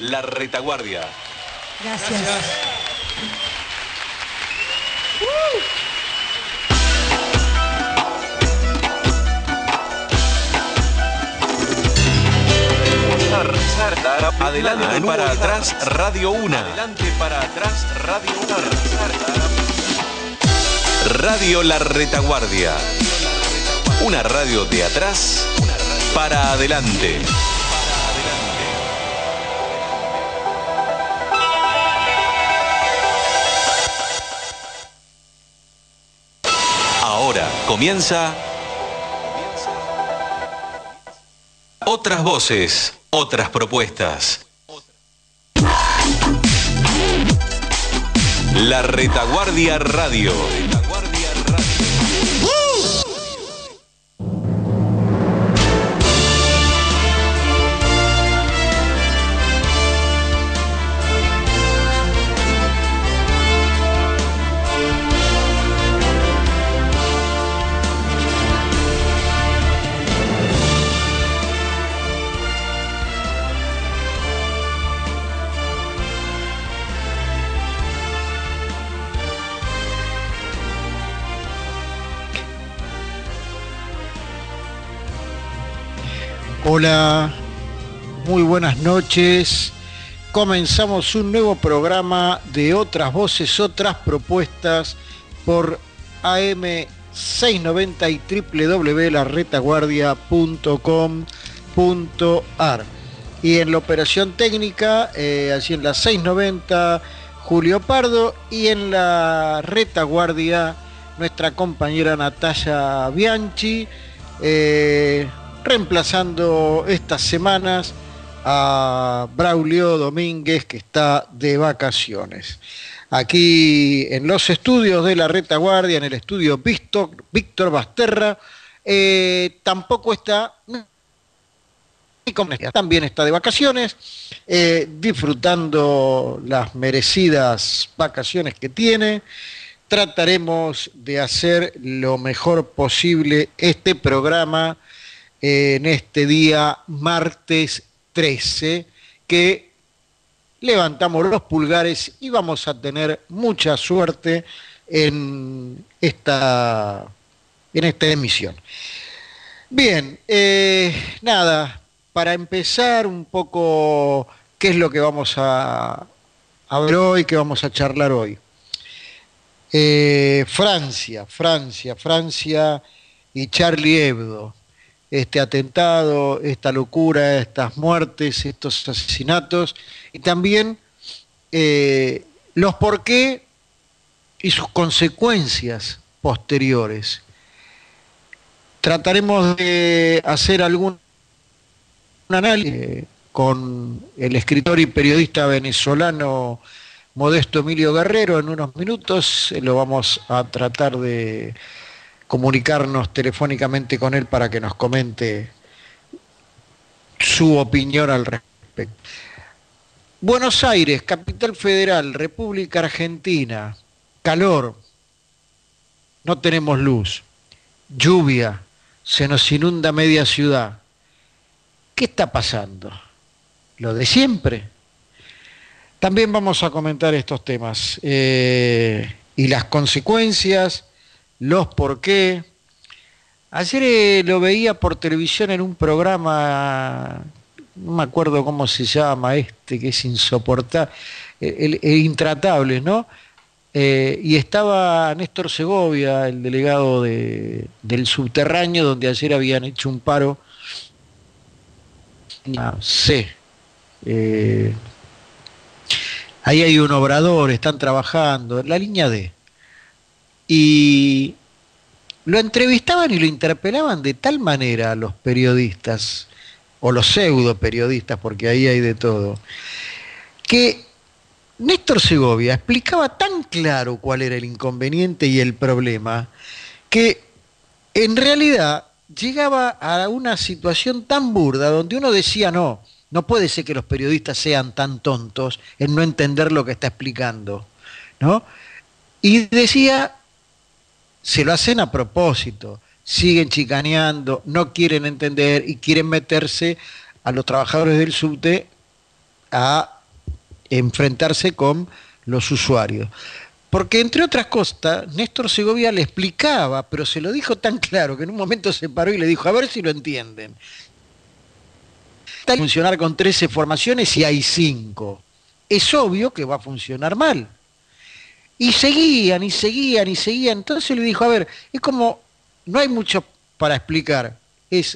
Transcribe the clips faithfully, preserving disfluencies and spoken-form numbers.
La Retaguardia. Gracias. Gracias. Adelante para atrás, Radio Una. Adelante para atrás, Radio Una. Radio La Retaguardia. Una radio de atrás para adelante. Ahora comienza Otras Voces, Otras Propuestas. La Retaguardia Radio. Hola, muy buenas noches. Comenzamos un nuevo programa de Otras Voces, Otras Propuestas por A M seiscientos noventa y doble u doble u doble u punto la retaguardia punto com punto a r. Y en la operación técnica, eh, así en la seiscientos noventa, Julio Pardo, y en la retaguardia, nuestra compañera Natalia Bianchi, eh, reemplazando estas semanas a Braulio Domínguez, que está de vacaciones. Aquí en los estudios de la Retaguardia, en el estudio Víctor, Víctor Basterra, eh, tampoco está, también está de vacaciones, eh, disfrutando las merecidas vacaciones que tiene. Trataremos de hacer lo mejor posible este programa en este día martes trece, que levantamos los pulgares y vamos a tener mucha suerte en esta, en esta emisión. Bien, eh, nada, para empezar un poco qué es lo que vamos a, a ver hoy, qué vamos a charlar hoy. Eh, Francia, Francia, Francia y Charlie Hebdo. Este atentado, esta locura, estas muertes, estos asesinatos, y también eh, los por qué y sus consecuencias posteriores. Trataremos de hacer algún análisis eh, con el escritor y periodista venezolano Modesto Emilio Guerrero en unos minutos. Lo vamos a tratar de comunicarnos telefónicamente con él para que nos comente su opinión al respecto. Buenos Aires, capital federal, República Argentina, calor, no tenemos luz, lluvia, se nos inunda media ciudad. ¿Qué está pasando? ¿Lo de siempre? También vamos a comentar estos temas eh, y las consecuencias, los por qué. Ayer eh, lo veía por televisión en un programa, no me acuerdo cómo se llama este, que es insoportable, el, el intratable, ¿no? Eh, y estaba Néstor Segovia, el delegado de, del subterráneo, donde ayer habían hecho un paro. No sé. Eh, ahí hay un obrador, están trabajando, en la línea D. Y lo entrevistaban y lo interpelaban de tal manera a los periodistas, o los pseudo periodistas, porque ahí hay de todo, que Néstor Segovia explicaba tan claro cuál era el inconveniente y el problema, que en realidad llegaba a una situación tan burda donde uno decía, no, no puede ser que los periodistas sean tan tontos en no entender lo que está explicando, ¿no? Y decía, se lo hacen a propósito, siguen chicaneando, no quieren entender y quieren meterse a los trabajadores del subte a enfrentarse con los usuarios. Porque, entre otras cosas, Néstor Segovia le explicaba, pero se lo dijo tan claro que en un momento se paró y le dijo, a ver si lo entienden. Está funcionar con trece formaciones y hay cinco. Es obvio que va a funcionar mal. Y seguían, y seguían, y seguían. Entonces le dijo, a ver, es como, no hay mucho para explicar. Es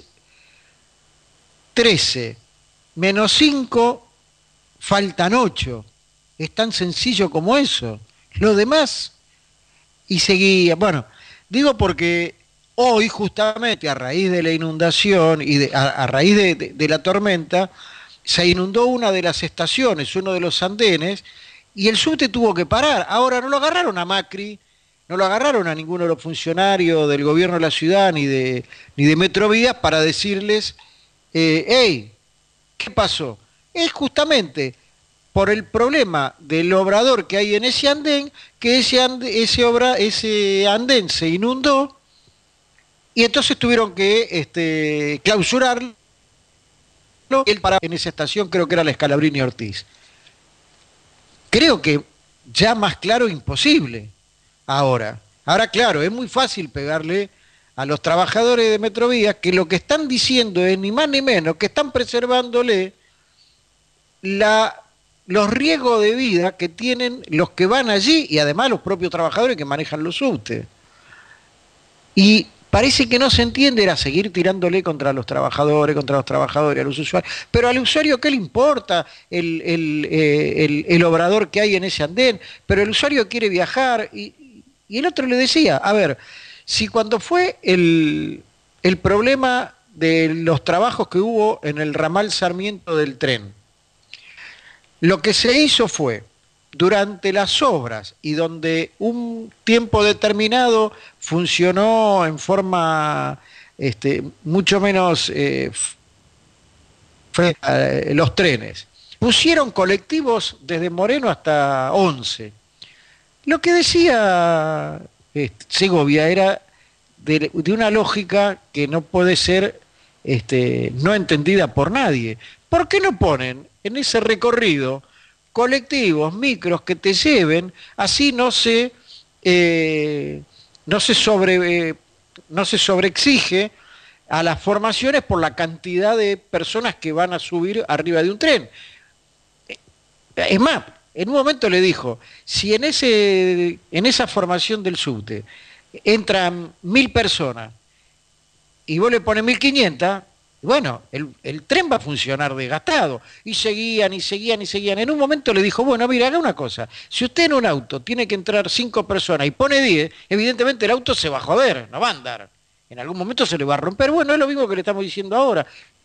trece menos cinco, faltan ocho. Es tan sencillo como eso. Lo demás, y seguía. Bueno, digo porque hoy justamente a raíz de la inundación y de, a, a raíz de, de, de la tormenta, se inundó una de las estaciones, uno de los andenes, y el subte tuvo que parar. Ahora no lo agarraron a Macri, no lo agarraron a ninguno de los funcionarios del gobierno de la ciudad ni de, ni de Metrovías para decirles, eh, hey, ¿qué pasó? Es justamente por el problema del obrador que hay en ese andén, que ese, andén, ese, obra, ese andén se inundó y entonces tuvieron que este, clausurarlo. Él paraba en esa estación, creo que era la Scalabrini Ortiz. Creo que ya más claro imposible ahora. Ahora, claro, es muy fácil pegarle a los trabajadores de Metrovías que lo que están diciendo es ni más ni menos que están preservándole la... los riesgos de vida que tienen los que van allí y además los propios trabajadores que manejan los subtes. Y parece que no se entiende, era seguir tirándole contra los trabajadores, contra los trabajadores, a los usuarios. Pero al usuario, ¿qué le importa el, el, eh, el, el obrador que hay en ese andén? Pero el usuario quiere viajar. Y, y el otro le decía, a ver, si cuando fue el, el problema de los trabajos que hubo en el ramal Sarmiento del tren, lo que se hizo fue, durante las obras y donde un tiempo determinado funcionó en forma este, mucho menos eh, eh, los trenes, pusieron colectivos desde Moreno hasta Once. Lo que decía eh, Segovia era de, de una lógica que no puede ser este, no entendida por nadie. ¿Por qué no ponen en ese recorrido colectivos, micros que te lleven, así no se, eh, no se sobre, eh, no se sobreexige a las formaciones por la cantidad de personas que van a subir arriba de un tren? Es más, en un momento le dijo, si en, ese, en esa formación del subte entran mil personas y vos le pones mil quinientas, bueno, el, el tren va a funcionar desgastado. Y seguían, y seguían, y seguían. En un momento le dijo, bueno, mira, haga una cosa. Si usted en un auto tiene que entrar cinco personas y pone diez, evidentemente el auto se va a joder, no va a andar. En algún momento se le va a romper. Bueno, es lo mismo que le estamos diciendo ahora.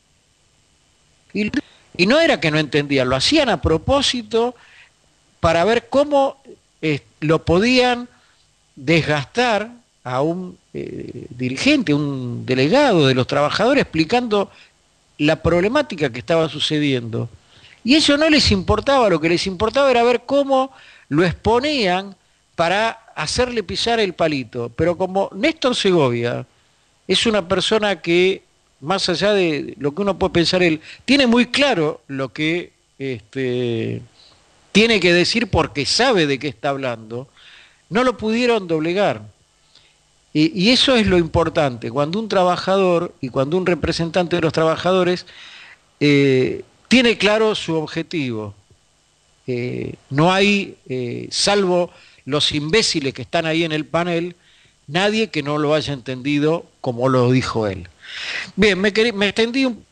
Y, y no era que no entendían, lo hacían a propósito para ver cómo eh, lo podían desgastar a un eh, dirigente, un delegado de los trabajadores explicando la problemática que estaba sucediendo. Y eso no les importaba, lo que les importaba era ver cómo lo exponían para hacerle pisar el palito. Pero como Néstor Segovia es una persona que, más allá de lo que uno puede pensar él, tiene muy claro lo que este, tiene que decir porque sabe de qué está hablando, no lo pudieron doblegar. Y, y eso es lo importante, cuando un trabajador y cuando un representante de los trabajadores eh, tiene claro su objetivo. Eh, no hay, eh, salvo los imbéciles que están ahí en el panel, nadie que no lo haya entendido como lo dijo él. Bien, me, querí, me extendí un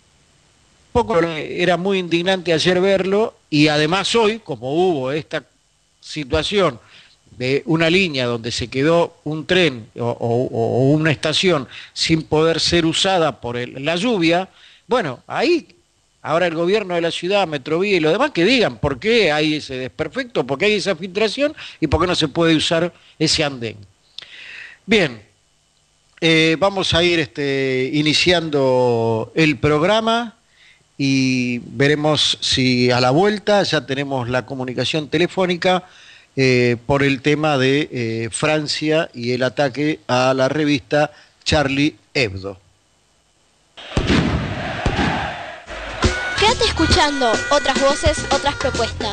poco, era muy indignante ayer verlo, y además hoy, como hubo esta situación de una línea donde se quedó un tren o, o, o una estación sin poder ser usada por el, la lluvia, bueno, ahí ahora el gobierno de la ciudad, Metrovía y los demás, que digan por qué hay ese desperfecto, por qué hay esa filtración y por qué no se puede usar ese andén. Bien, eh, vamos a ir este, iniciando el programa y veremos si a la vuelta ya tenemos la comunicación telefónica Eh, por el tema de eh, Francia y el ataque a la revista Charlie Hebdo. ¿Qué Quédate escuchando otras voces, otras propuestas.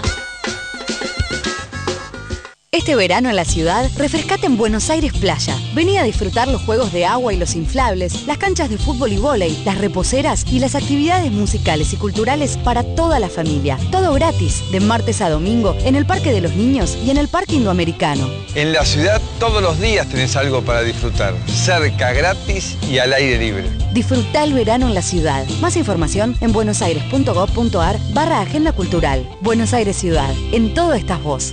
Este verano en la ciudad, refrescate en Buenos Aires Playa. Vení a disfrutar los juegos de agua y los inflables, las canchas de fútbol y vóley, las reposeras y las actividades musicales y culturales para toda la familia. Todo gratis, de martes a domingo, en el Parque de los Niños y en el Parque Indoamericano. En la ciudad todos los días tenés algo para disfrutar. Cerca, gratis y al aire libre. Disfrutá el verano en la ciudad. Más información en buenosaires.gov.ar barra Agenda Cultural. Buenos Aires Ciudad. En todo estás vos.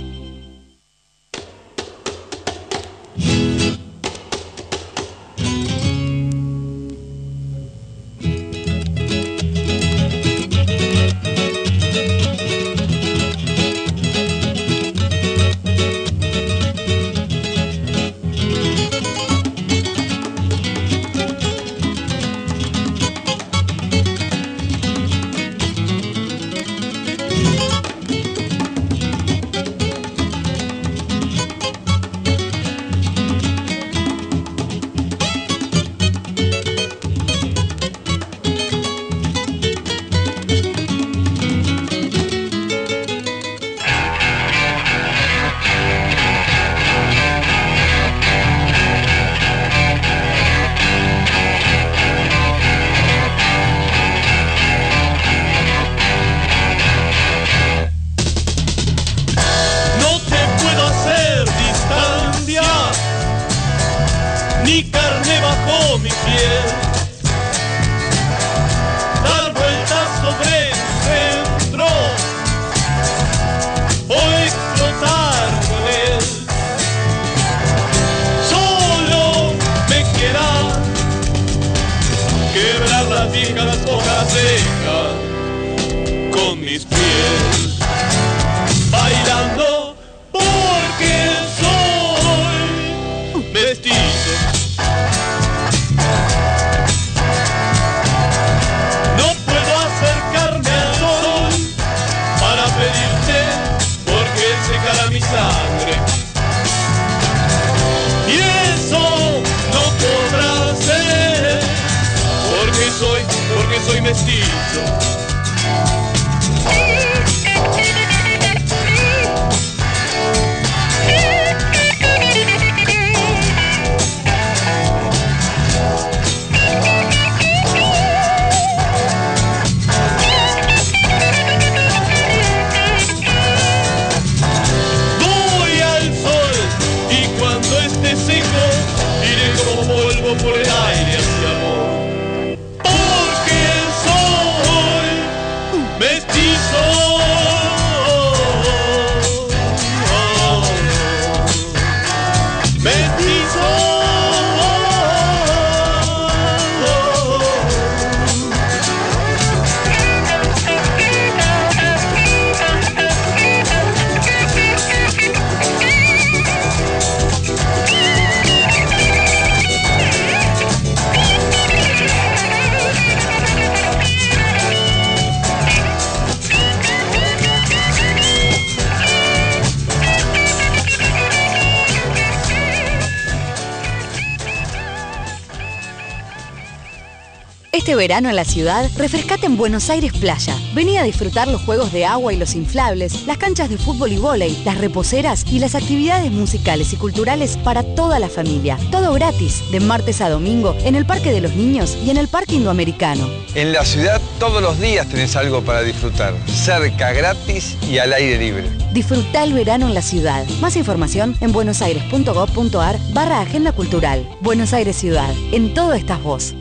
Este verano en la ciudad, refrescate en Buenos Aires Playa. Vení a disfrutar los juegos de agua y los inflables, las canchas de fútbol y vóley, las reposeras y las actividades musicales y culturales para toda la familia. Todo gratis, de martes a domingo, en el Parque de los Niños y en el Parque Indoamericano. En la ciudad todos los días tenés algo para disfrutar. Cerca, gratis y al aire libre. Disfrutá el verano en la ciudad. Más información en buenosaires.gov.ar barra Agenda Cultural. Buenos Aires Ciudad. En todo estás vos.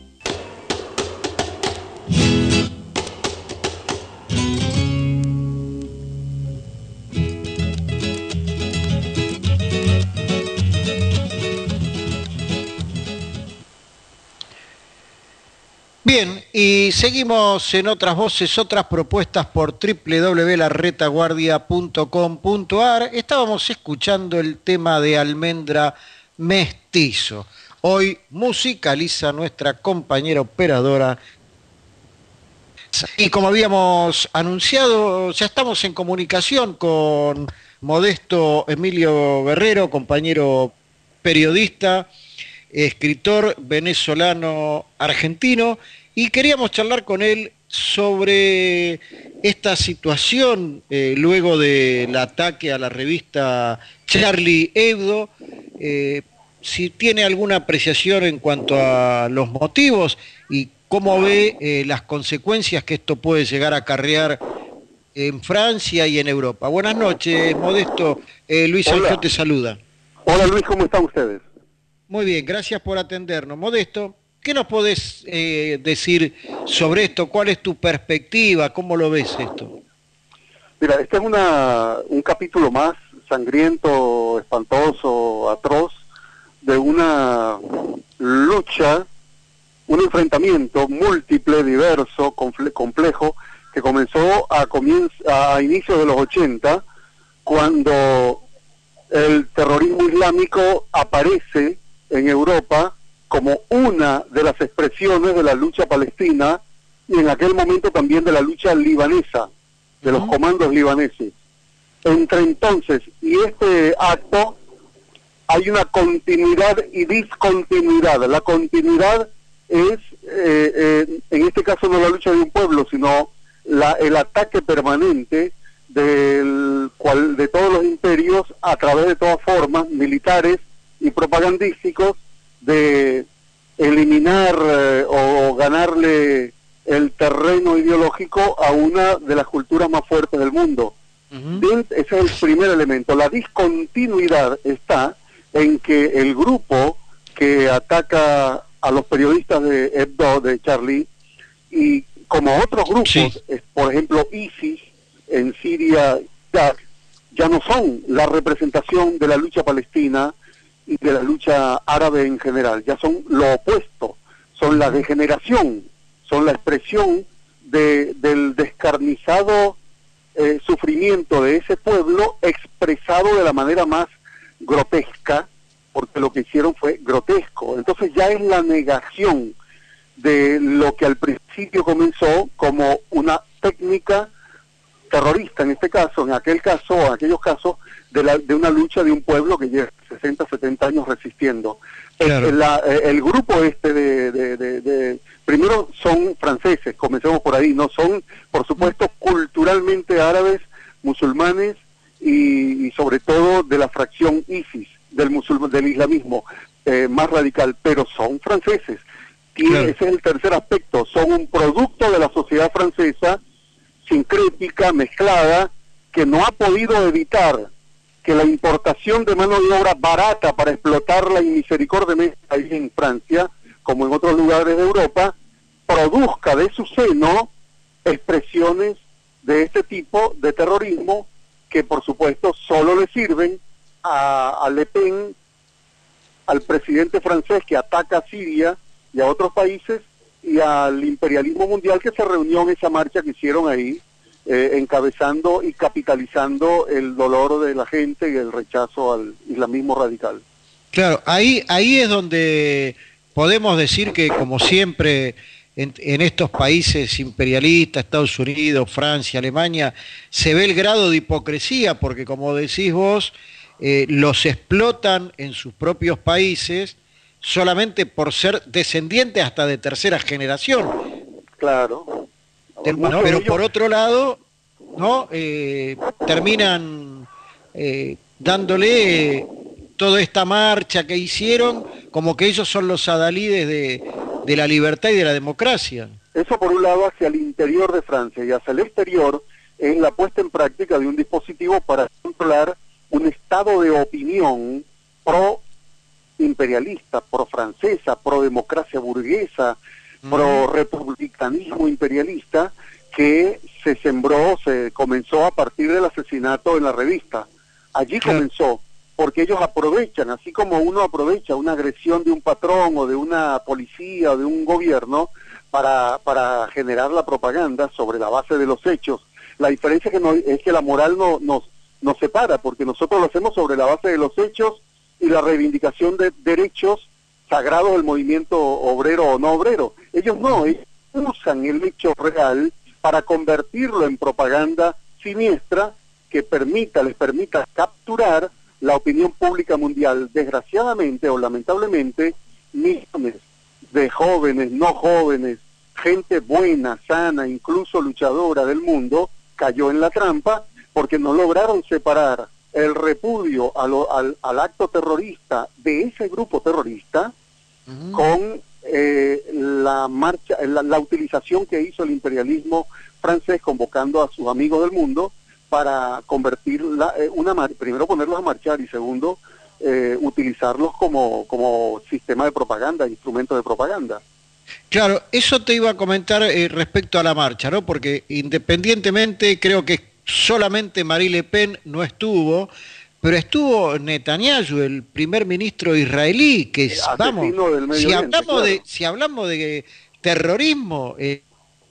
Bien, y seguimos en otras voces, otras propuestas por doble u doble u doble u punto la retaguardia punto com punto a r. Estábamos escuchando el tema de Almendra Mestizo. Hoy musicaliza nuestra compañera operadora. Y como habíamos anunciado, ya estamos en comunicación con Modesto Emilio Guerrero, compañero periodista, escritor venezolano argentino, y queríamos charlar con él sobre esta situación eh, luego del ataque a la revista Charlie Hebdo, eh, si tiene alguna apreciación en cuanto a los motivos y cómo ve eh, las consecuencias que esto puede llegar a acarrear en Francia y en Europa. Buenas noches, Modesto. Eh, Luis Alfio te saluda. Hola Luis, ¿cómo están ustedes? Muy bien, gracias por atendernos. Modesto, ¿qué nos podés eh, decir sobre esto? ¿Cuál es tu perspectiva? ¿Cómo lo ves esto? Mira, este es una, un capítulo más sangriento, espantoso, atroz, de una lucha, un enfrentamiento múltiple, diverso, complejo, que comenzó a, comienzo, a inicios de los ochenta, cuando el terrorismo islámico aparece en Europa como una de las expresiones de la lucha palestina y en aquel momento también de la lucha libanesa, de los comandos libaneses. Entre entonces y este acto hay una continuidad y discontinuidad. La continuidad es, eh, eh, en este caso no la lucha de un pueblo, sino la, el ataque permanente del cual de todos los imperios a través de todas formas militares y propagandísticos de eliminar eh, o ganarle el terreno ideológico a una de las culturas más fuertes del mundo. Uh-huh. Bien, ese es el primer elemento. La discontinuidad está en que el grupo que ataca a los periodistas de Hebdo, de Charlie, y como otros grupos, sí. es, por ejemplo ISIS en Siria, Irak, ya no son la representación de la lucha palestina y de la lucha árabe en general, ya son lo opuesto, son la degeneración, son la expresión de, del descarnizado eh, sufrimiento de ese pueblo expresado de la manera más grotesca, porque lo que hicieron fue grotesco. Entonces ya es la negación de lo que al principio comenzó como una técnica terrorista, en este caso, en aquel caso, en aquellos casos, de, la, de una lucha de un pueblo que lleva sesenta, setenta años resistiendo. Claro. El, la, el grupo este de, de, de, de, primero son franceses, comencemos por ahí, no son, por supuesto, culturalmente árabes, musulmanes y, y sobre todo de la fracción ISIS, del musulmán, del islamismo eh, más radical, pero son franceses. Y claro. ese es el tercer aspecto, son un producto de la sociedad francesa, sincrética, mezclada, que no ha podido evitar que la importación de mano de obra barata para explotarla inmisericordiamente ahí en Francia, como en otros lugares de Europa, produzca de su seno expresiones de este tipo de terrorismo que por supuesto solo le sirven a, a Le Pen, al presidente francés que ataca a Siria y a otros países, y al imperialismo mundial que se reunió en esa marcha que hicieron ahí, eh, encabezando y capitalizando el dolor de la gente y el rechazo al islamismo radical. Claro, ahí, ahí es donde podemos decir que, como siempre, en, en estos países imperialistas, Estados Unidos, Francia, Alemania, se ve el grado de hipocresía, porque como decís vos, eh, los explotan en sus propios países solamente por ser descendientes hasta de tercera generación. Claro. ¿No? Pero por otro lado, ¿no? Eh, terminan eh, dándole toda esta marcha que hicieron como que ellos son los adalides de, de la libertad y de la democracia. Eso por un lado hacia el interior de Francia, y hacia el exterior es la puesta en práctica de un dispositivo para controlar un estado de opinión pro imperialista, pro francesa, pro democracia burguesa, mm. pro republicanismo imperialista, que se sembró, se comenzó a partir del asesinato en la revista. Allí claro. comenzó, porque ellos aprovechan, así como uno aprovecha una agresión de un patrón o de una policía o de un gobierno para, para generar la propaganda sobre la base de los hechos. La diferencia que no, es que la moral no, nos, nos separa, porque nosotros lo hacemos sobre la base de los hechos y la reivindicación de derechos sagrados del movimiento obrero o no obrero. Ellos no, ellos usan el hecho real para convertirlo en propaganda siniestra que permita, les permita capturar la opinión pública mundial. Desgraciadamente o lamentablemente, millones de jóvenes, no jóvenes, gente buena, sana, incluso luchadora del mundo, cayó en la trampa porque no lograron separar el repudio a lo, al, al acto terrorista de ese grupo terrorista uh-huh. con eh, la marcha, la, la utilización que hizo el imperialismo francés convocando a sus amigos del mundo para convertir la, eh, una mar primero ponerlos a marchar y segundo eh, utilizarlos como, como sistema de propaganda, instrumento de propaganda. Claro, eso te iba a comentar eh, respecto a la marcha, ¿no? Porque independientemente creo que solamente Marine Le Pen no estuvo, pero estuvo Netanyahu, el primer ministro israelí, que es, vamos, si Oriente, hablamos claro. de si hablamos de terrorismo, eh,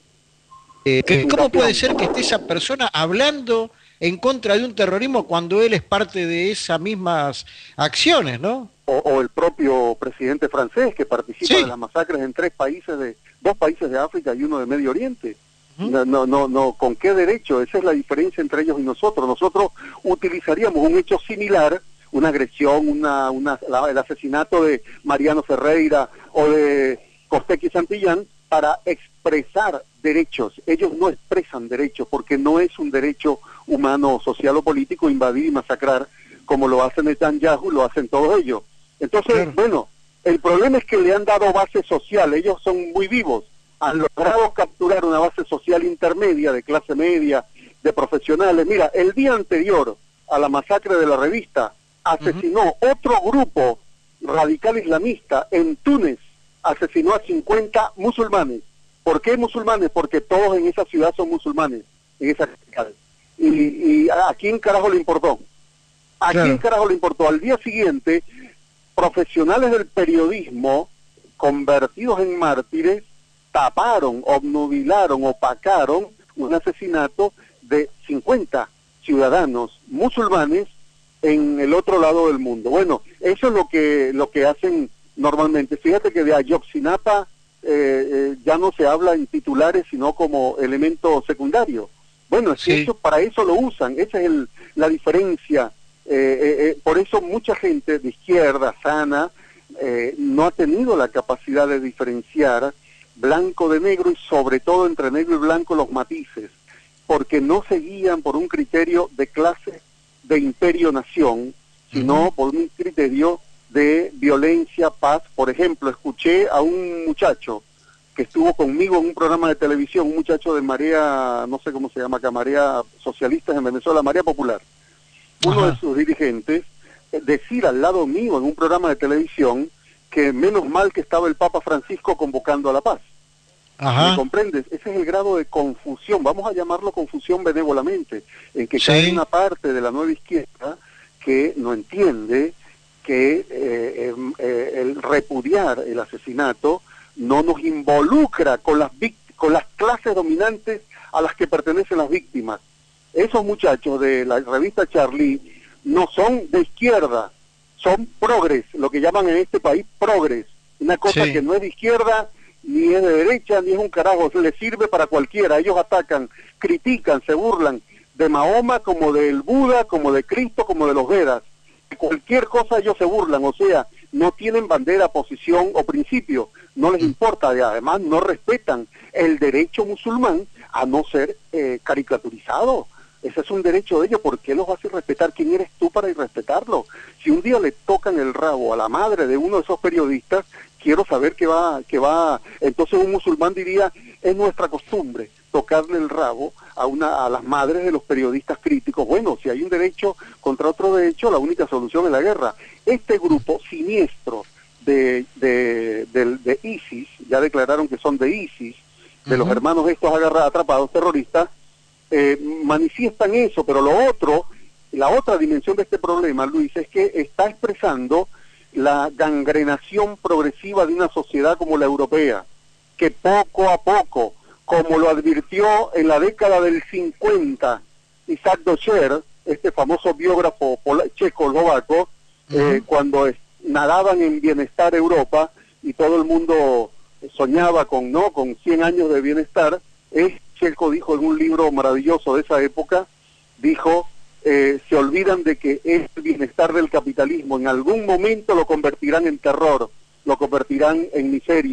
eh, ¿cómo puede ser que esté esa persona hablando en contra de un terrorismo cuando él es parte de esas mismas acciones, ¿no? O, o el propio presidente francés que participa sí. de las masacres en tres países, de dos países de África y uno de Medio Oriente. ¿Mm? No, no, no, no, ¿con qué derecho? Esa es la diferencia entre ellos y nosotros. Nosotros utilizaríamos un hecho similar, una agresión, una, una, la, el asesinato de Mariano Ferreira o de Costequi Santillán para expresar derechos. Ellos no expresan derechos porque no es un derecho humano, social o político invadir y masacrar como lo hacen Netanyahu, lo hacen todos ellos. Entonces, claro. bueno, el problema es que le han dado base social, ellos son muy vivos, han logrado capturar una base social intermedia, de clase media, de profesionales. Mira, el día anterior a la masacre de la revista, asesinó uh-huh. otro grupo radical islamista en Túnez, asesinó a cincuenta musulmanes. ¿Por qué musulmanes? Porque todos en esa ciudad son musulmanes, en esa capital. Y, y ¿a quién carajo le importó? ¿A claro. quién carajo le importó? Al día siguiente, profesionales del periodismo, convertidos en mártires, taparon, obnubilaron, opacaron un asesinato de cincuenta ciudadanos musulmanes en el otro lado del mundo. Bueno, eso es lo que lo que hacen normalmente. Fíjate que de Ayotzinapa eh, eh, ya no se habla en titulares, sino como elemento secundario. Bueno, es sí. que eso, para eso lo usan, esa es el, la diferencia. Eh, eh, eh, por eso mucha gente de izquierda, sana, eh, no ha tenido la capacidad de diferenciar blanco de negro y sobre todo entre negro y blanco los matices, porque no se guían por un criterio de clase de imperio-nación, sino uh-huh. por un criterio de violencia, paz. Por ejemplo, escuché a un muchacho que estuvo conmigo en un programa de televisión, un muchacho de Marea, no sé cómo se llama acá, Marea Socialistas en Venezuela, Marea Popular, uno Ajá. de sus dirigentes, eh, decir al lado mío en un programa de televisión que menos mal que estaba el Papa Francisco convocando a la paz. Ajá. ¿Me comprendes? Ese es el grado de confusión, vamos a llamarlo confusión benévolamente, en que sí. cae una parte de la nueva izquierda que no entiende que eh, eh, el repudiar el asesinato no nos involucra con las con las clases dominantes a las que pertenecen las víctimas. Esos muchachos de la revista Charlie no son de izquierda, son progres, lo que llaman en este país progres, una cosa sí. que no es de izquierda, ni es de derecha, ni es un carajo, le sirve para cualquiera. Ellos atacan, critican, se burlan de Mahoma como del Buda, como de Cristo, como de los Vedas. Cualquier cosa ellos se burlan, o sea, no tienen bandera, posición o principio, no les importa, y además no respetan el derecho musulmán a no ser eh, caricaturizado. Ese es un derecho de ellos. ¿Por qué los hace respetar? ¿Quién eres tú para irrespetarlo? Si un día le tocan el rabo a la madre de uno de esos periodistas, quiero saber qué va, qué va. Entonces un musulmán diría, es nuestra costumbre tocarle el rabo a una a las madres de los periodistas críticos. Bueno, si hay un derecho contra otro derecho, la única solución es la guerra. Este grupo siniestro de, de, de, de ISIS, ya declararon que son de ISIS, de uh-huh. los hermanos estos agarrados, atrapados, terroristas, eh, manifiestan eso, pero lo otro, la otra dimensión de este problema, Luis, es que está expresando la gangrenación progresiva de una sociedad como la europea, que poco a poco, como lo advirtió en la década del cincuenta Isaac Docher, este famoso biógrafo checoslovaco, uh-huh. eh, cuando es, nadaban en bienestar Europa y todo el mundo soñaba con no con cien años de bienestar, es Checo dijo en un libro maravilloso de esa época, dijo, eh, se olvidan de que el bienestar del capitalismo en algún momento lo convertirán en terror, lo convertirán en miseria,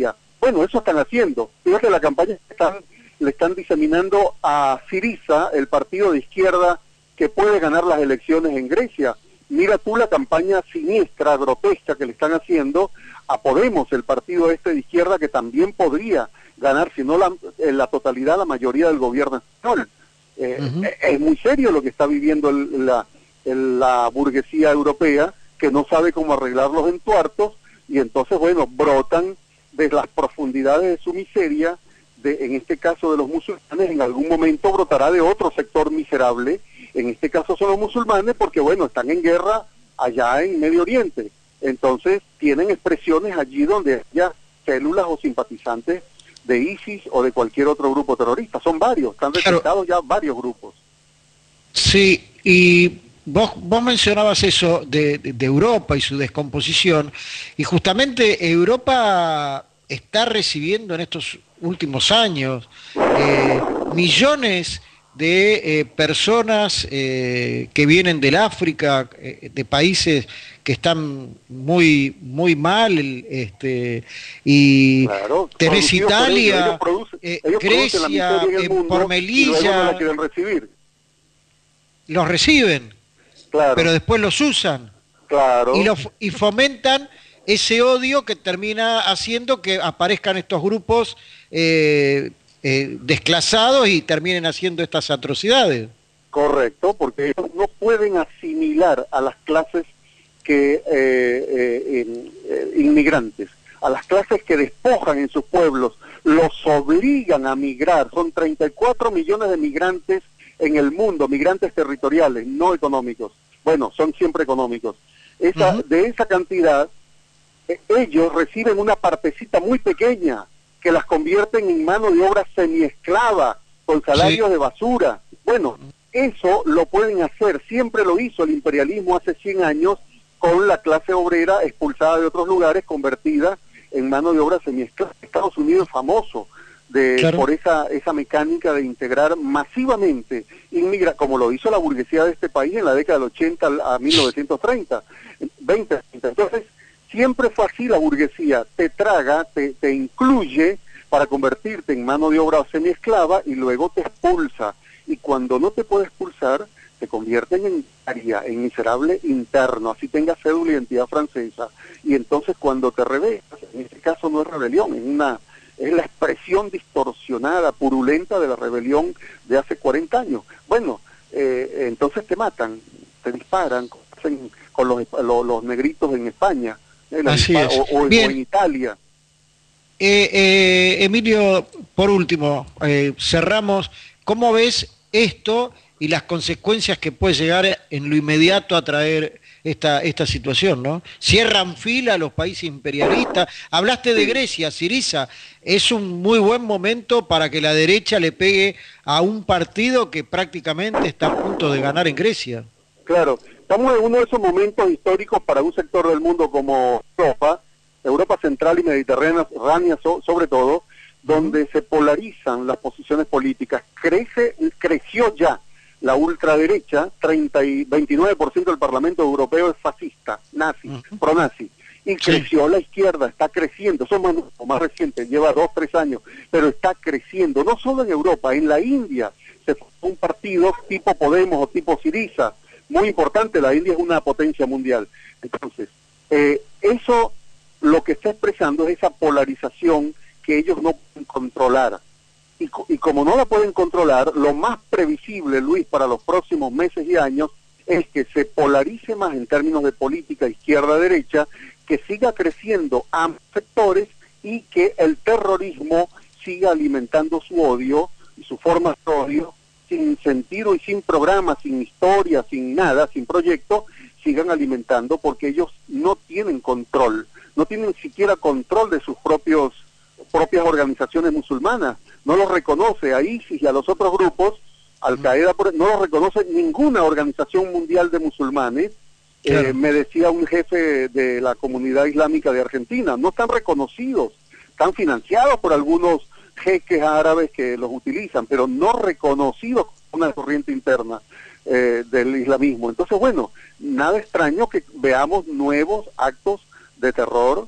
Bueno, eso están haciendo. Fíjate la campaña que están, le están diseminando a Syriza, el partido de izquierda que puede ganar las elecciones en Grecia. Mira tú la campaña siniestra, grotesca que le están haciendo a Podemos, el partido este de izquierda que también podría ganar, si no la, en la totalidad, la mayoría del gobierno español. Eh, uh-huh. Es muy serio lo que está viviendo el, la, el, la burguesía europea, que no sabe cómo arreglar los entuertos, y entonces, bueno, brotan desde las profundidades de su miseria, de, en este caso de los musulmanes, en algún momento brotará de otro sector miserable, en este caso son los musulmanes, porque bueno, están en guerra allá en Medio Oriente, entonces tienen expresiones allí donde haya células o simpatizantes de ISIS o de cualquier otro grupo terrorista, son varios, están detectados ya varios grupos. Sí, y vos, vos mencionabas eso de, de, de Europa y su descomposición, y justamente Europa está recibiendo en estos últimos años eh, millones de eh, personas eh, que vienen del África, eh, de países que están muy muy mal, este, y claro, tenés Italia, ellos, ellos producen, eh, ellos Grecia, eh, por Melilla, la quieren recibir. Los reciben, claro. Pero después los usan, claro. y, lo, y fomentan ese odio que termina haciendo que aparezcan estos grupos eh, eh, desclasados y terminen haciendo estas atrocidades. Correcto, porque ellos no pueden asimilar a las clases que eh, eh, eh, inmigrantes, a las clases que despojan en sus pueblos, los obligan a migrar. Son treinta y cuatro millones de migrantes en el mundo, migrantes territoriales, no económicos. Bueno, son siempre económicos. Esa, uh-huh. De esa cantidad, eh, ellos reciben una partecita muy pequeña que las convierten en mano de obra semiesclava, con salarios sí. de basura. Bueno, eso lo pueden hacer, siempre lo hizo el imperialismo hace cien años, con la clase obrera expulsada de otros lugares, convertida en mano de obra semiesclava. Estados Unidos es famoso de, claro. por esa, esa mecánica de integrar masivamente, inmigra, como lo hizo la burguesía de este país en la década del ochenta a mil novecientos treinta, veinte. Entonces, siempre fue así la burguesía, te traga, te, te incluye para convertirte en mano de obra semiesclava y luego te expulsa. Y cuando no te puede expulsar, te convierten en paria, en miserable interno, así tengas cédula de identidad francesa. Y entonces cuando te rebelas, en este caso no es rebelión, es una es la expresión distorsionada, purulenta de la rebelión de hace cuarenta años. Bueno, eh, entonces te matan, te disparan, hacen con los, los, los negritos en España, eh, así es. O, o, o en Italia. Eh, eh, Emilio, por último, eh, cerramos. ¿Cómo ves esto y las consecuencias que puede llegar en lo inmediato a traer esta, esta situación, ¿no? Cierran fila los países imperialistas. Hablaste de Grecia, Syriza. Es un muy buen momento para que la derecha le pegue a un partido que prácticamente está a punto de ganar en Grecia. Claro, estamos en uno de esos momentos históricos para un sector del mundo como Europa, Europa central y mediterránea so, sobre todo, donde uh-huh. se polarizan las posiciones políticas. Crece, creció ya la ultraderecha, treinta y veintinueve por ciento del Parlamento Europeo es fascista, nazi, uh-huh. pro-nazi, y creció sí. la izquierda, está creciendo, son más, más recientes, lleva dos, tres años, pero está creciendo, no solo en Europa, en la India se formó un partido tipo Podemos o tipo Syriza, muy importante, la India es una potencia mundial. Entonces, eh, eso lo que está expresando es esa polarización que ellos no pueden controlar. Y, y como no la pueden controlar, lo más previsible, Luis, para los próximos meses y años, es que se polarice más en términos de política izquierda-derecha, que siga creciendo ambos sectores y que el terrorismo siga alimentando su odio y su forma de odio, sin sentido y sin programa, sin historia, sin nada, sin proyecto, sigan alimentando porque ellos no tienen control, no tienen siquiera control de sus propios propias organizaciones musulmanas, no los reconoce a ISIS y a los otros grupos, Al Qaeda no los reconoce ninguna organización mundial de musulmanes. Claro. Eh, me decía un jefe de la comunidad islámica de Argentina, no están reconocidos, están financiados por algunos jeques árabes que los utilizan, pero no reconocidos como una corriente interna eh, del islamismo. Entonces, bueno, nada extraño que veamos nuevos actos de terror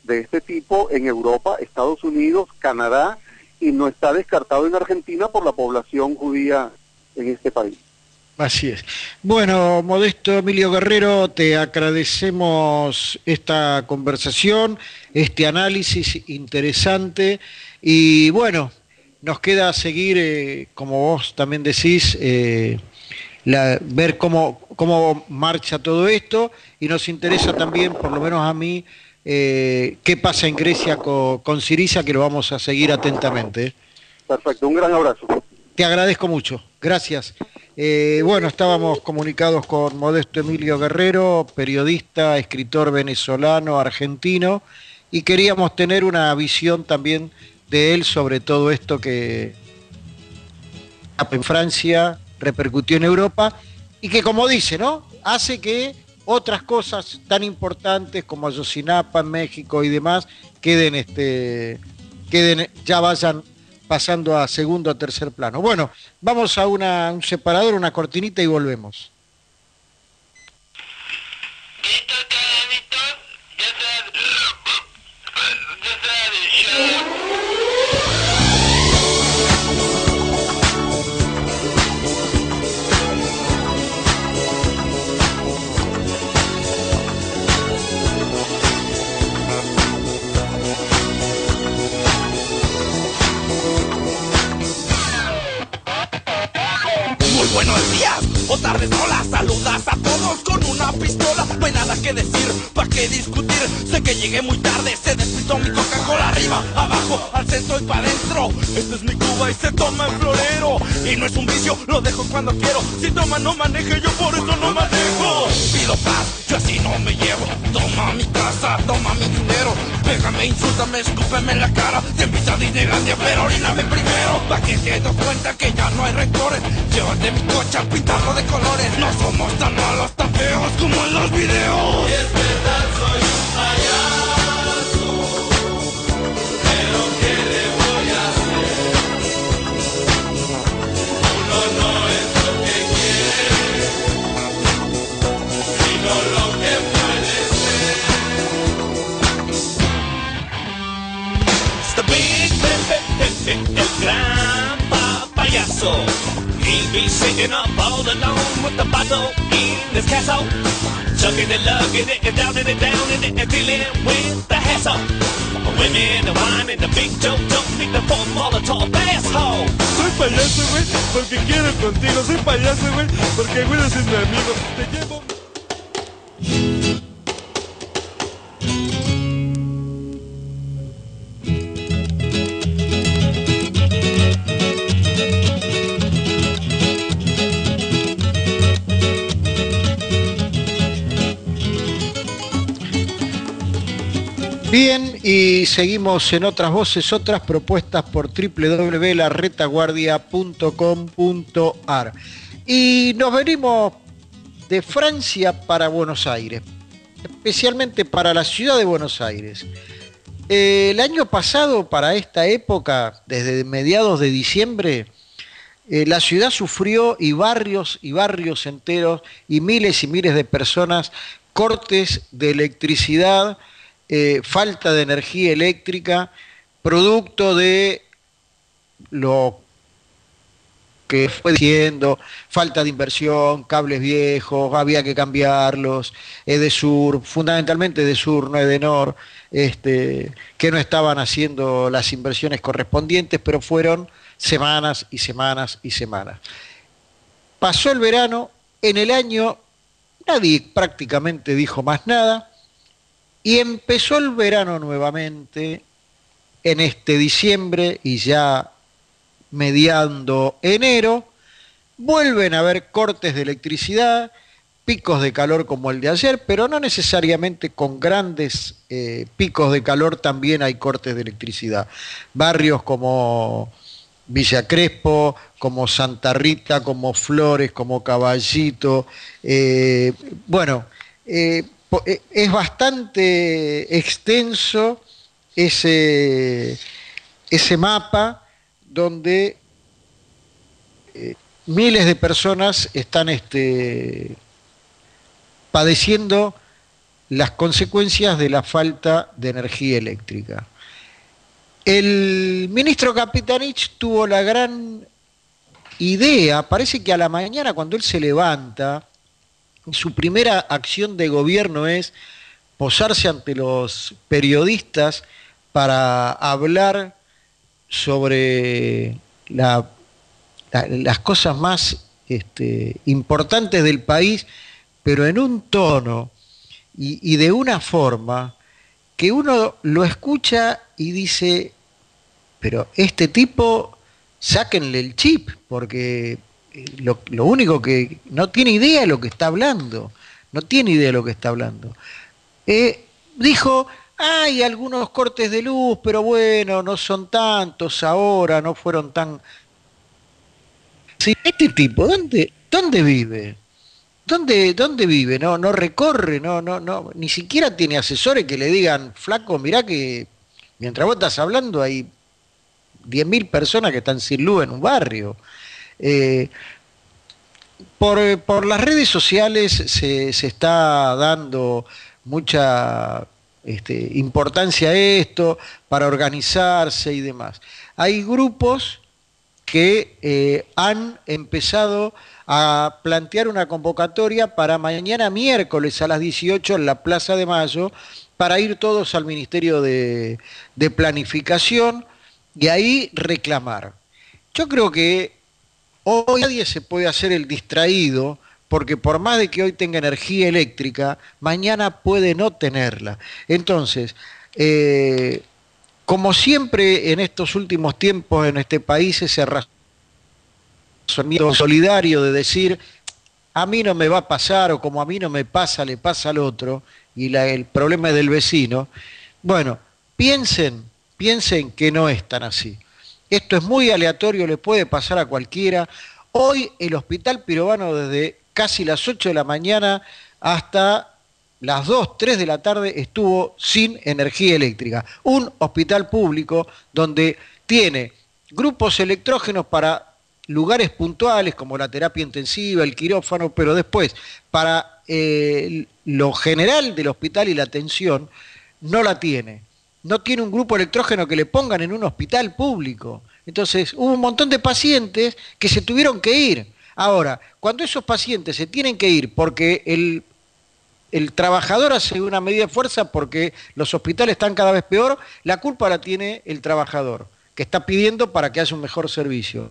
de este tipo en Europa, Estados Unidos, Canadá, y no está descartado en Argentina por la población judía en este país. Así es. Bueno, Modesto Emilio Guerrero, te agradecemos esta conversación, este análisis interesante, y bueno, nos queda seguir, eh, como vos también decís, eh, la, ver cómo, cómo marcha todo esto, y nos interesa también, por lo menos a mí, eh, qué pasa en Grecia con, con Syriza, que lo vamos a seguir atentamente. Perfecto, un gran abrazo. Te agradezco mucho, gracias. Eh, bueno, estábamos comunicados con Modesto Emilio Guerrero, periodista, escritor venezolano, argentino, y queríamos tener una visión también de él sobre todo esto que en Francia repercutió en Europa y que, como dice, ¿no?, hace que otras cosas tan importantes como Ayotzinapa en México y demás queden, este, queden ya vayan pasando a segundo o tercer plano. Bueno, vamos a una, un separador, una cortinita y volvemos. Buenos días o tardes, hola, saludas a todos con una pistola. No hay nada que decir, pa' qué discutir. Sé que llegué muy tarde, se despistó mi Coca-Cola. Arriba, abajo, al centro y pa' adentro. Esta es mi Cuba y se toma en florero. Y no es un vicio, lo dejo cuando quiero. Si toma no maneje, yo por eso no manejo. Pido paz, yo así no me llevo. Toma mi casa, toma mi dinero. Pégame, insúltame, escúpeme en la cara. Te invito a Disneylandia, pero oríname primero. Pa' que te des cuenta que ya no hay rencores. Llévate mi coche a pintarlo de colores. No somos tan malos, tan feos como en los videos. Y es verdad, soy un payaso, pero ¿qué le voy a hacer? Uno no es lo que quiere, sino lo que puede ser. It's the big, big, big, big, big, el gran payaso. He'll be sitting up all alone with the bottle in his castle, chugging and lugging it and down and down and, and dealing with the hassle. Women, the wine and the big joke don't need the fourth Molotov asshole. Soy payaso, güey, porque quiero contigo. Soy payaso, güey, porque güey es mi amigo. Te llevo... Bien, y seguimos en Otras Voces, Otras Propuestas por doble u doble u doble u punto la retaguardia punto com punto a r. Y nos venimos de Francia para Buenos Aires, especialmente para la ciudad de Buenos Aires. Eh, el año pasado, para esta época, desde mediados de diciembre, eh, la ciudad sufrió, y barrios y barrios enteros, y miles y miles de personas, cortes de electricidad, Eh, falta de energía eléctrica, producto de lo que fue diciendo, falta de inversión, cables viejos, había que cambiarlos, Edesur, fundamentalmente Edesur, no Edenor, este, que no estaban haciendo las inversiones correspondientes, pero fueron semanas y semanas y semanas. Pasó el verano, en el año nadie prácticamente dijo más nada, y empezó el verano nuevamente en este diciembre y ya mediando enero. Vuelven a haber cortes de electricidad, picos de calor como el de ayer, pero no necesariamente con grandes eh, picos de calor también hay cortes de electricidad. Barrios como Villa Crespo, como Santa Rita, como Flores, como Caballito, eh, bueno, eh, es bastante extenso ese, ese mapa donde eh, miles de personas están este, padeciendo las consecuencias de la falta de energía eléctrica. El ministro Capitanich tuvo la gran idea, parece que a la mañana cuando él se levanta, su primera acción de gobierno es posarse ante los periodistas para hablar sobre la, la, las cosas más este, importantes del país, pero en un tono y, y de una forma que uno lo escucha y dice, pero este tipo, sáquenle el chip, porque lo, lo único que no tiene idea de lo que está hablando, no tiene idea de lo que está hablando. Eh, dijo, hay algunos cortes de luz, pero bueno, no son tantos ahora, no fueron tan... Sí, este tipo, ¿dónde, dónde vive? ¿Dónde, dónde vive? No, no recorre, no, no, no, ni siquiera tiene asesores que le digan, flaco, mirá que mientras vos estás hablando hay diez mil personas que están sin luz en un barrio. Eh, por, por las redes sociales se, se está dando mucha este, importancia a esto, para organizarse y demás. Hay grupos que eh, han empezado a plantear una convocatoria para mañana miércoles a las dieciocho en la Plaza de Mayo, para ir todos al Ministerio de, de Planificación y ahí reclamar. Yo creo que hoy nadie se puede hacer el distraído, porque por más de que hoy tenga energía eléctrica, mañana puede no tenerla. Entonces, eh, como siempre en estos últimos tiempos en este país, ese razonamiento solidario de decir, a mí no me va a pasar, o como a mí no me pasa, le pasa al otro, y la, el problema es del vecino. Bueno, piensen, piensen que no es tan así. Esto es muy aleatorio, le puede pasar a cualquiera. Hoy el Hospital Pirovano desde casi las ocho de la mañana hasta las dos, tres de la tarde estuvo sin energía eléctrica. Un hospital público donde tiene grupos electrógenos para lugares puntuales como la terapia intensiva, el quirófano, pero después para eh, lo general del hospital y la atención no la tiene. No tiene un grupo electrógeno que le pongan en un hospital público. Entonces hubo un montón de pacientes que se tuvieron que ir. Ahora, cuando esos pacientes se tienen que ir porque el, el trabajador hace una medida de fuerza porque los hospitales están cada vez peor, la culpa la tiene el trabajador, que está pidiendo para que haya un mejor servicio.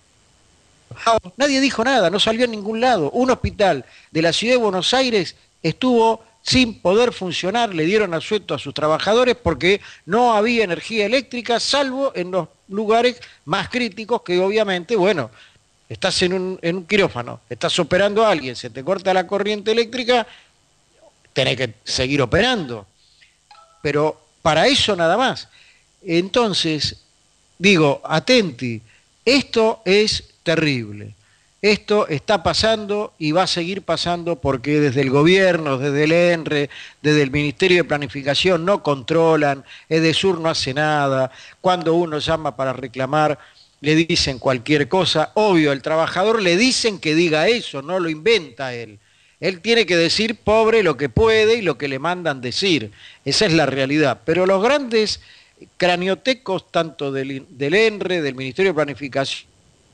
Nadie dijo nada, no salió en ningún lado. Un hospital de la ciudad de Buenos Aires estuvo sin poder funcionar, le dieron asueto a sus trabajadores porque no había energía eléctrica, salvo en los lugares más críticos que obviamente, bueno, estás en un, en un quirófano, estás operando a alguien, se te corta la corriente eléctrica, tenés que seguir operando. Pero para eso nada más. Entonces, digo, atenti, esto es terrible. Esto está pasando y va a seguir pasando porque desde el gobierno, desde el ENRE, desde el Ministerio de Planificación no controlan, EDESUR no hace nada, cuando uno llama para reclamar le dicen cualquier cosa, obvio, al trabajador le dicen que diga eso, no lo inventa él. Él tiene que decir pobre lo que puede y lo que le mandan decir, esa es la realidad. Pero los grandes craniotecos, tanto del, del ENRE, del Ministerio de Planificación,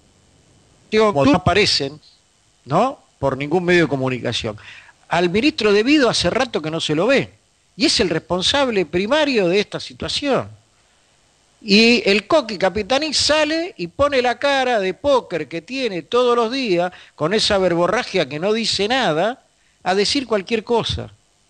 no aparecen, ¿no?, por ningún medio de comunicación. Al ministro Devido hace rato que no se lo ve, y es el responsable primario de esta situación. Y el Coqui Capitanich sale y pone la cara de póker que tiene todos los días, con esa verborragia que no dice nada, a decir cualquier cosa.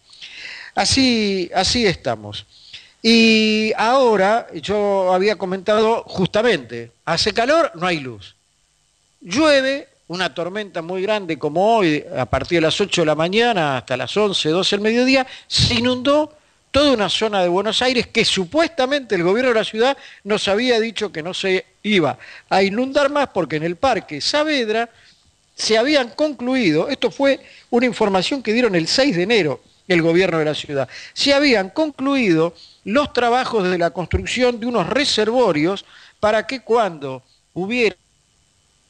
Así, así estamos. Y ahora, yo había comentado justamente, hace calor, no hay luz. Llueve, una tormenta muy grande como hoy, a partir de las ocho de la mañana hasta las once, doce del mediodía, se inundó toda una zona de Buenos Aires que supuestamente el gobierno de la ciudad nos había dicho que no se iba a inundar más porque en el Parque Saavedra se habían concluido, esto fue una información que dieron el seis de enero el gobierno de la ciudad, se habían concluido los trabajos de la construcción de unos reservorios para que cuando hubiera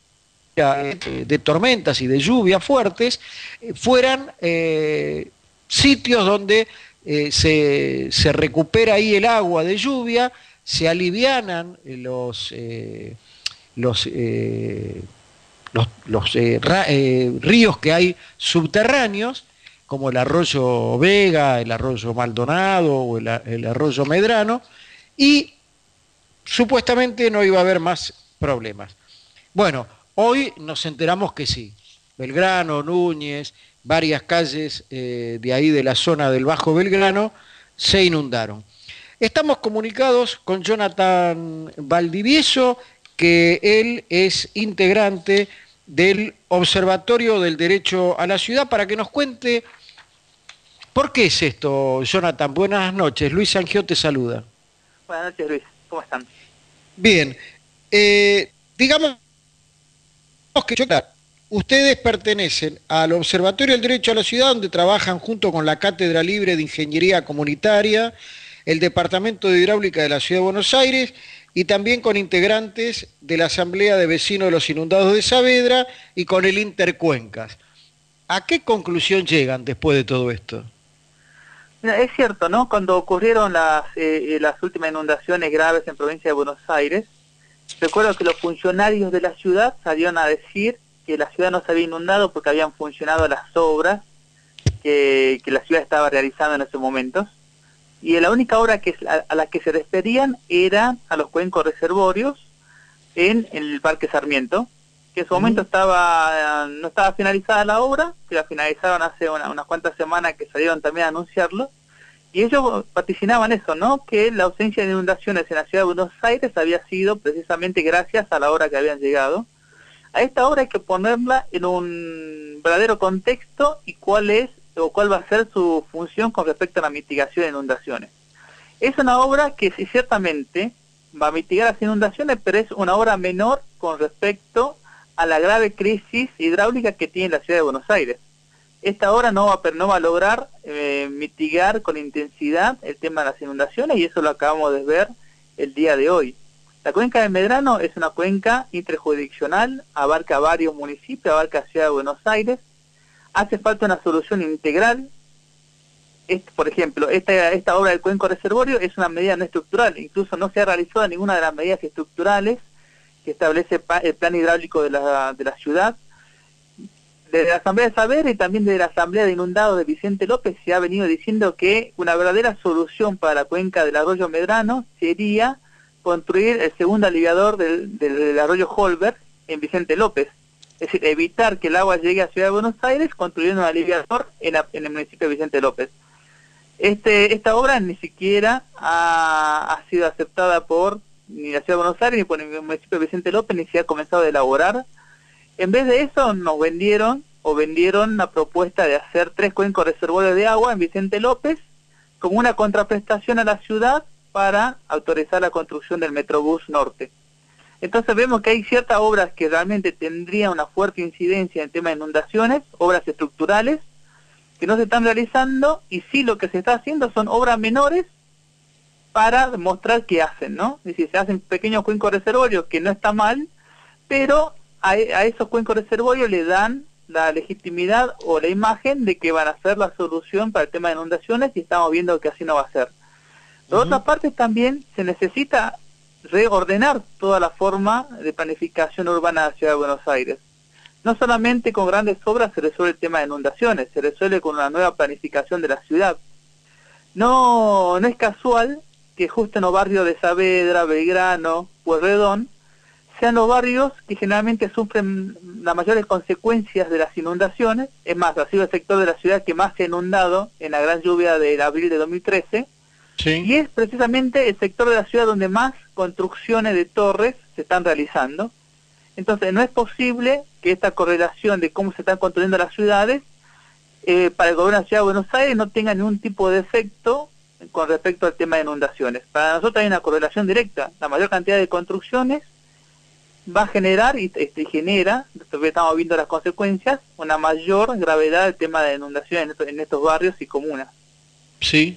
de tormentas y de lluvias fuertes, fueran, eh, sitios donde eh, se, se recupera ahí el agua de lluvia, se alivianan los, eh, los, eh, los, los eh, ra, eh, ríos que hay subterráneos, como el arroyo Vega, el arroyo Maldonado o el, el arroyo Medrano, y supuestamente no iba a haber más problemas. Bueno, hoy nos enteramos que sí. Belgrano, Núñez, varias calles eh, de ahí de la zona del Bajo Belgrano se inundaron. Estamos comunicados con Jonathan Valdivieso, que él es integrante del Observatorio del Derecho a la Ciudad, para que nos cuente por qué es esto. Jonathan, buenas noches. Luis Sangió te saluda. Buenas noches, Luis. ¿Cómo están? Bien. Eh, digamos que yo, claro, ustedes pertenecen al Observatorio del Derecho a la Ciudad, donde trabajan junto con la Cátedra Libre de Ingeniería Comunitaria, el Departamento de Hidráulica de la Ciudad de Buenos Aires, y también con integrantes de la Asamblea de Vecinos de los Inundados de Saavedra y con el Intercuencas. ¿A qué conclusión llegan después de todo esto? Es cierto, ¿no? Cuando ocurrieron las, eh, las últimas inundaciones graves en provincia de Buenos Aires, recuerdo que los funcionarios de la ciudad salieron a decir que la ciudad no se había inundado porque habían funcionado las obras que, que la ciudad estaba realizando en esos momentos. Y la única obra que, a, a la que se referían era a los cuencos reservorios en, en el Parque Sarmiento, que en su momento estaba no estaba finalizada la obra, que la finalizaron hace una, unas cuantas semanas, que salieron también a anunciarlo, y ellos vaticinaban eso, ¿no? Que la ausencia de inundaciones en la ciudad de Buenos Aires había sido precisamente gracias a la obra que habían llegado. A esta obra hay que ponerla en un verdadero contexto y cuál es o cuál va a ser su función con respecto a la mitigación de inundaciones. Es una obra que sí, ciertamente va a mitigar las inundaciones, pero es una obra menor con respecto a la grave crisis hidráulica que tiene la ciudad de Buenos Aires. Esta obra no va, no va a lograr eh, mitigar con intensidad el tema de las inundaciones, y eso lo acabamos de ver el día de hoy. La cuenca de Medrano es una cuenca interjurisdiccional, abarca varios municipios, abarca la ciudad de Buenos Aires. Hace falta una solución integral. Este, por ejemplo, esta, esta obra del cuenco reservorio es una medida no estructural, incluso no se ha realizado ninguna de las medidas estructurales que establece el plan hidráulico de la, de la ciudad. Desde la Asamblea de Saavedra y también desde la Asamblea de Inundados de Vicente López se ha venido diciendo que una verdadera solución para la cuenca del arroyo Medrano sería construir el segundo aliviador del, del, del arroyo Holberg en Vicente López. Es decir, evitar que el agua llegue a Ciudad de Buenos Aires construyendo un aliviador en, la, en el municipio de Vicente López. Este, esta obra ni siquiera ha, ha sido aceptada por ni la Ciudad de Buenos Aires ni por el municipio de Vicente López, ni se ha comenzado a elaborar. En vez de eso nos vendieron o vendieron la propuesta de hacer tres cuencos reservorios de agua en Vicente López como una contraprestación a la ciudad para autorizar la construcción del Metrobús Norte. Entonces vemos que hay ciertas obras que realmente tendrían una fuerte incidencia en tema de inundaciones, obras estructurales, que no se están realizando, y sí lo que se está haciendo son obras menores para demostrar que hacen, ¿no? Es decir, se hacen pequeños cuencos reservorios, que no está mal, pero a, a esos cuencos reservorios le dan la legitimidad o la imagen de que van a ser la solución para el tema de inundaciones, y estamos viendo que así no va a ser. Por uh-huh. otra parte, también se necesita reordenar toda la forma de planificación urbana de la ciudad de Buenos Aires. No solamente con grandes obras se resuelve el tema de inundaciones, se resuelve con una nueva planificación de la ciudad. No, no es casual que justo en los barrios de Saavedra, Belgrano, Pueyrredón, sean los barrios que generalmente sufren las mayores consecuencias de las inundaciones. Es más, ha sido el sector de la ciudad que más se ha inundado en la gran lluvia del abril de dos mil trece, sí. Y es precisamente el sector de la ciudad donde más construcciones de torres se están realizando. Entonces no es posible que esta correlación de cómo se están construyendo las ciudades eh, para el gobierno de la ciudad de Buenos Aires no tenga ningún tipo de efecto con respecto al tema de inundaciones. Para nosotros hay una correlación directa. La mayor cantidad de construcciones va a generar y, y genera, estamos viendo las consecuencias, una mayor gravedad del tema de inundaciones en estos, en estos barrios y comunas. Sí.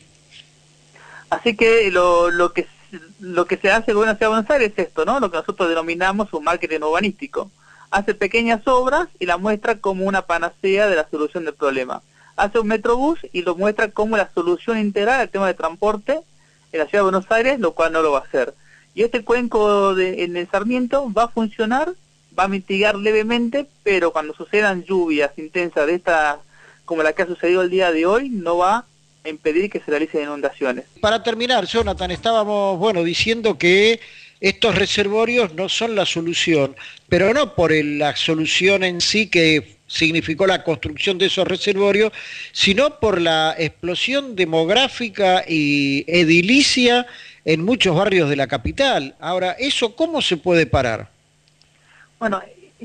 Así que lo, lo que lo que se hace con la ciudad de Buenos Aires es esto, ¿no? Lo que nosotros denominamos un marketing urbanístico. Hace pequeñas obras y la muestra como una panacea de la solución del problema. hace un Metrobús y lo muestra como la solución integral al tema de transporte en la ciudad de Buenos Aires, lo cual no lo va a hacer. Y este cuenco de, en el Sarmiento va a funcionar, va a mitigar levemente, pero cuando sucedan lluvias intensas de esta, como la que ha sucedido el día de hoy, no va a impedir que se realicen inundaciones. Para terminar, Jonathan, estábamos, bueno, diciendo que estos reservorios no son la solución, pero no por el, la solución en sí que significó la construcción de esos reservorios, sino por la explosión demográfica y edilicia en muchos barrios de la capital. Ahora, ¿eso cómo se puede parar? Bueno,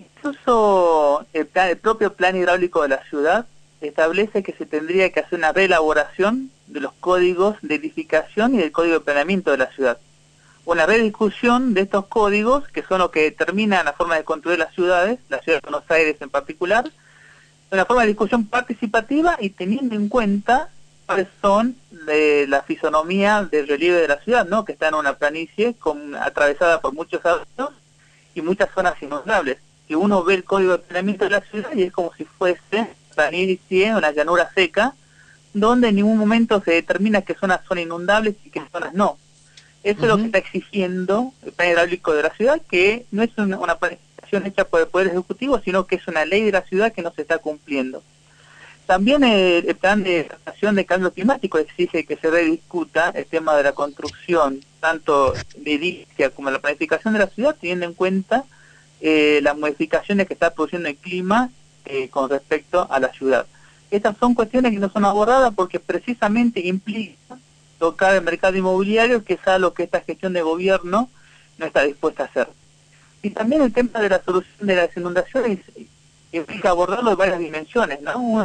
incluso el, plan, el propio plan hidráulico de la ciudad establece que se tendría que hacer una reelaboración de los códigos de edificación y del código de planeamiento de la ciudad. Una rediscusión de estos códigos, que son los que determinan la forma de construir las ciudades, la ciudad de Buenos Aires en particular, una forma de discusión participativa y teniendo en cuenta cuáles son de la fisonomía del relieve de la ciudad, ¿no? Que está en una planicie con, atravesada por muchos arroyos y muchas zonas inundables. Si uno ve el código de planeamiento de la ciudad y es como si fuese planicie, una llanura seca, donde en ningún momento se determina qué zonas son inundables y qué zonas no. Eso uh-huh. es lo que está exigiendo el plan hidráulico de la ciudad, que no es una, una planificación hecha por el Poder Ejecutivo, sino que es una ley de la ciudad que no se está cumpliendo. También el, el plan de adaptación de cambio climático exige que se rediscuta el tema de la construcción, tanto de edilicia como de la planificación de la ciudad, teniendo en cuenta eh, las modificaciones que está produciendo el clima eh, con respecto a la ciudad. Estas son cuestiones que no son abordadas porque precisamente implican tocar el mercado inmobiliario, que es algo que esta gestión de gobierno no está dispuesta a hacer. Y también el tema de la solución de las inundaciones implica abordarlo de varias dimensiones, ¿no?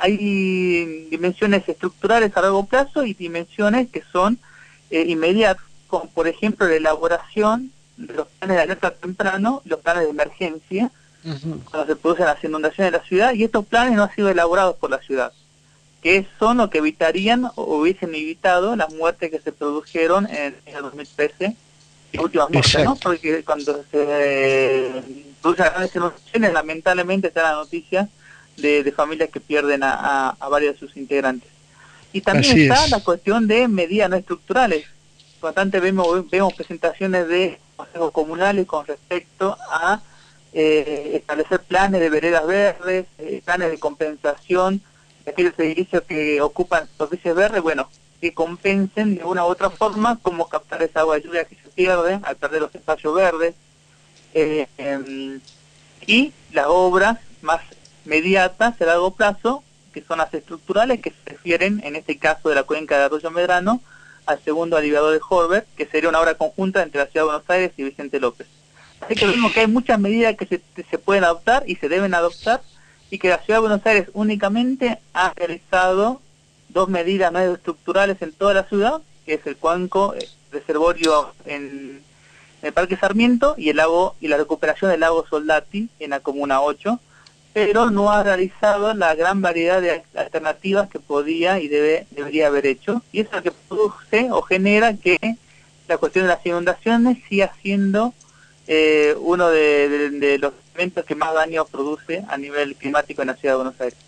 Hay dimensiones estructurales a largo plazo y dimensiones que son eh, inmediatas, como por ejemplo la elaboración de los planes de alerta temprano, los planes de emergencia, uh-huh. cuando se producen las inundaciones de la ciudad, y estos planes no han sido elaborados por la ciudad, que son los que evitarían o hubiesen evitado las muertes que se produjeron en el dos mil trece, las últimas muertes, ¿no? Porque cuando se eh, producen las grandes inundaciones, lamentablemente está la noticia de, de familias que pierden a, a, a varios de sus integrantes. Y también Así está es. la cuestión de medidas no estructurales. Bastante vemos, vemos presentaciones de consejos comunales con respecto a eh, establecer planes de veredas verdes, eh, planes de compensación de aquellos edificios que ocupan superficies verdes, bueno, que compensen de una u otra forma cómo captar esa agua de lluvia que se pierde al perder los espacios verdes, eh, eh, y las obras más mediatas a largo plazo, que son las estructurales, que se refieren, en este caso de la cuenca de Arroyo Medrano, al segundo aliviador de Horber, que sería una obra conjunta entre la Ciudad de Buenos Aires y Vicente López. Así que vemos que hay muchas medidas que se, se pueden adoptar y se deben adoptar, y que la Ciudad de Buenos Aires únicamente ha realizado dos medidas no estructurales en toda la ciudad, que es el cuenco el reservorio en, en el Parque Sarmiento y el lago y la recuperación del lago Soldati en la Comuna ocho, pero no ha realizado la gran variedad de alternativas que podía y debe, debería haber hecho, y eso es lo que produce o genera que la cuestión de las inundaciones siga siendo eh, uno de, de, de los elementos que más daño produce a nivel climático en la Ciudad de Buenos Aires.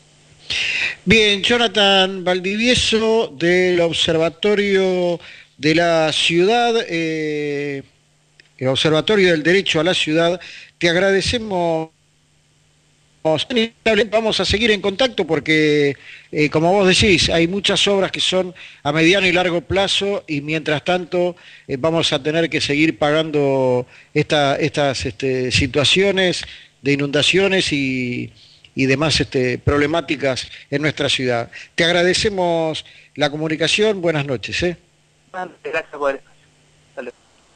Bien, Jonathan Valdivieso del Observatorio de la Ciudad, eh, el Observatorio del Derecho a la Ciudad, te agradecemos. Vamos a seguir en contacto porque, eh, como vos decís, hay muchas obras que son a mediano y largo plazo y mientras tanto eh, vamos a tener que seguir pagando esta, estas este, situaciones de inundaciones y, y demás este, problemáticas en nuestra ciudad. Te agradecemos la comunicación, buenas noches. ¿eh? Gracias por el espacio. Salud.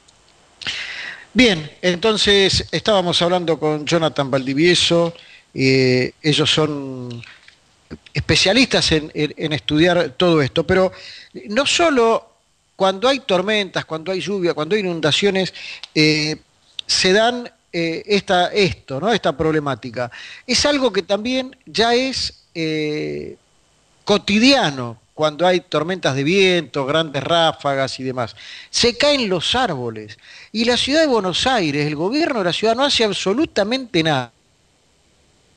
Bien, entonces estábamos hablando con Jonathan Valdivieso. Eh, ellos son especialistas en, en, en estudiar todo esto, pero no solo cuando hay tormentas, cuando hay lluvia, cuando hay inundaciones, eh, se dan eh, esta, esto, ¿no? esta problemática. Es algo que también ya es eh, cotidiano cuando hay tormentas de viento, grandes ráfagas y demás. Se caen los árboles y la ciudad de Buenos Aires, el gobierno de la ciudad no hace absolutamente nada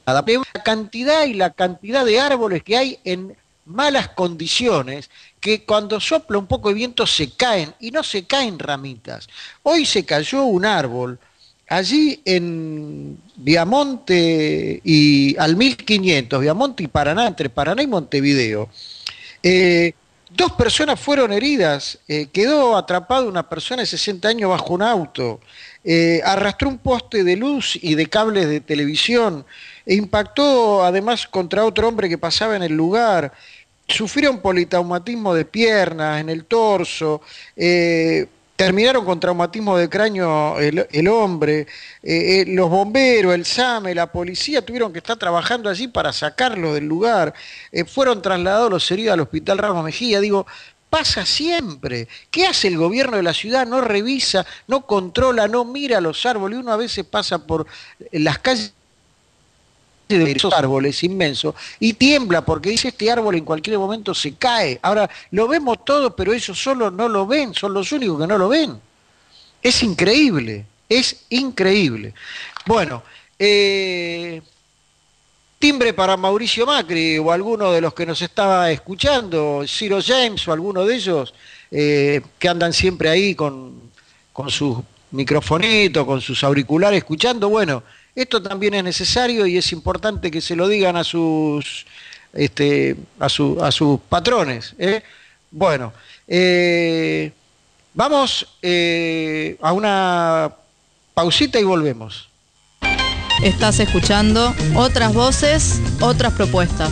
La cantidad y la cantidad de árboles que hay en malas condiciones, que cuando sopla un poco de viento se caen, y no se caen ramitas. Hoy se cayó un árbol allí en Viamonte y al mil quinientos, Viamonte y Paraná, entre Paraná y Montevideo. Eh, dos personas fueron heridas, eh, quedó atrapada una persona de sesenta años bajo un auto, eh, arrastró un poste de luz y de cables de televisión, e impactó además contra otro hombre que pasaba en el lugar. Sufrieron politraumatismo de piernas, en el torso, eh, terminaron con traumatismo de cráneo el, el hombre, eh, eh, los bomberos, el SAME, la policía tuvieron que estar trabajando allí para sacarlos del lugar, eh, fueron trasladados los heridos al hospital Ramos Mejía. Digo, pasa siempre. ¿Qué hace el gobierno de la ciudad? No revisa, no controla, no mira los árboles. Uno a veces pasa por las calles de esos árboles inmensos y tiembla porque dice este árbol en cualquier momento se cae. Ahora lo vemos todo, pero ellos solo no lo ven, son los únicos que no lo ven. Es increíble, es increíble. Bueno, eh, timbre para Mauricio Macri o alguno de los que nos estaba escuchando, Ciro James o alguno de ellos, eh, que andan siempre ahí con, con sus microfonitos, con sus auriculares escuchando. Bueno, esto también es necesario y es importante que se lo digan a sus, este, a, su, a sus patrones, ¿eh? Bueno, eh, vamos eh, a una pausita y volvemos. Estás escuchando Otras Voces, Otras Propuestas.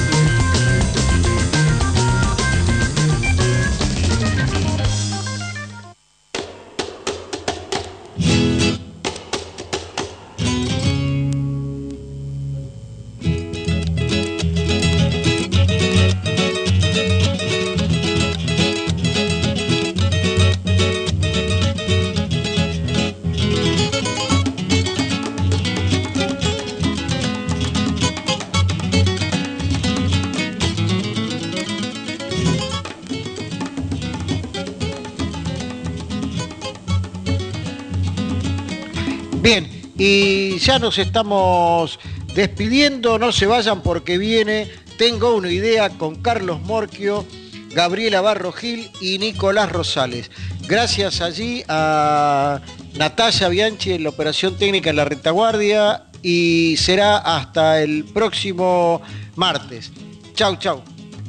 Bien, y ya nos estamos despidiendo, no se vayan porque viene Tengo una idea con Carlos Morquio, Gabriela Barro Gil y Nicolás Rosales. Gracias allí a Natalia Bianchi en la operación técnica en la retaguardia y será hasta el próximo martes. Chau, chau.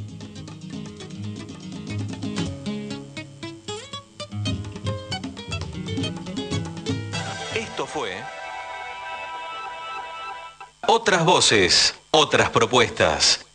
Esto fue Otras Voces, Otras Propuestas.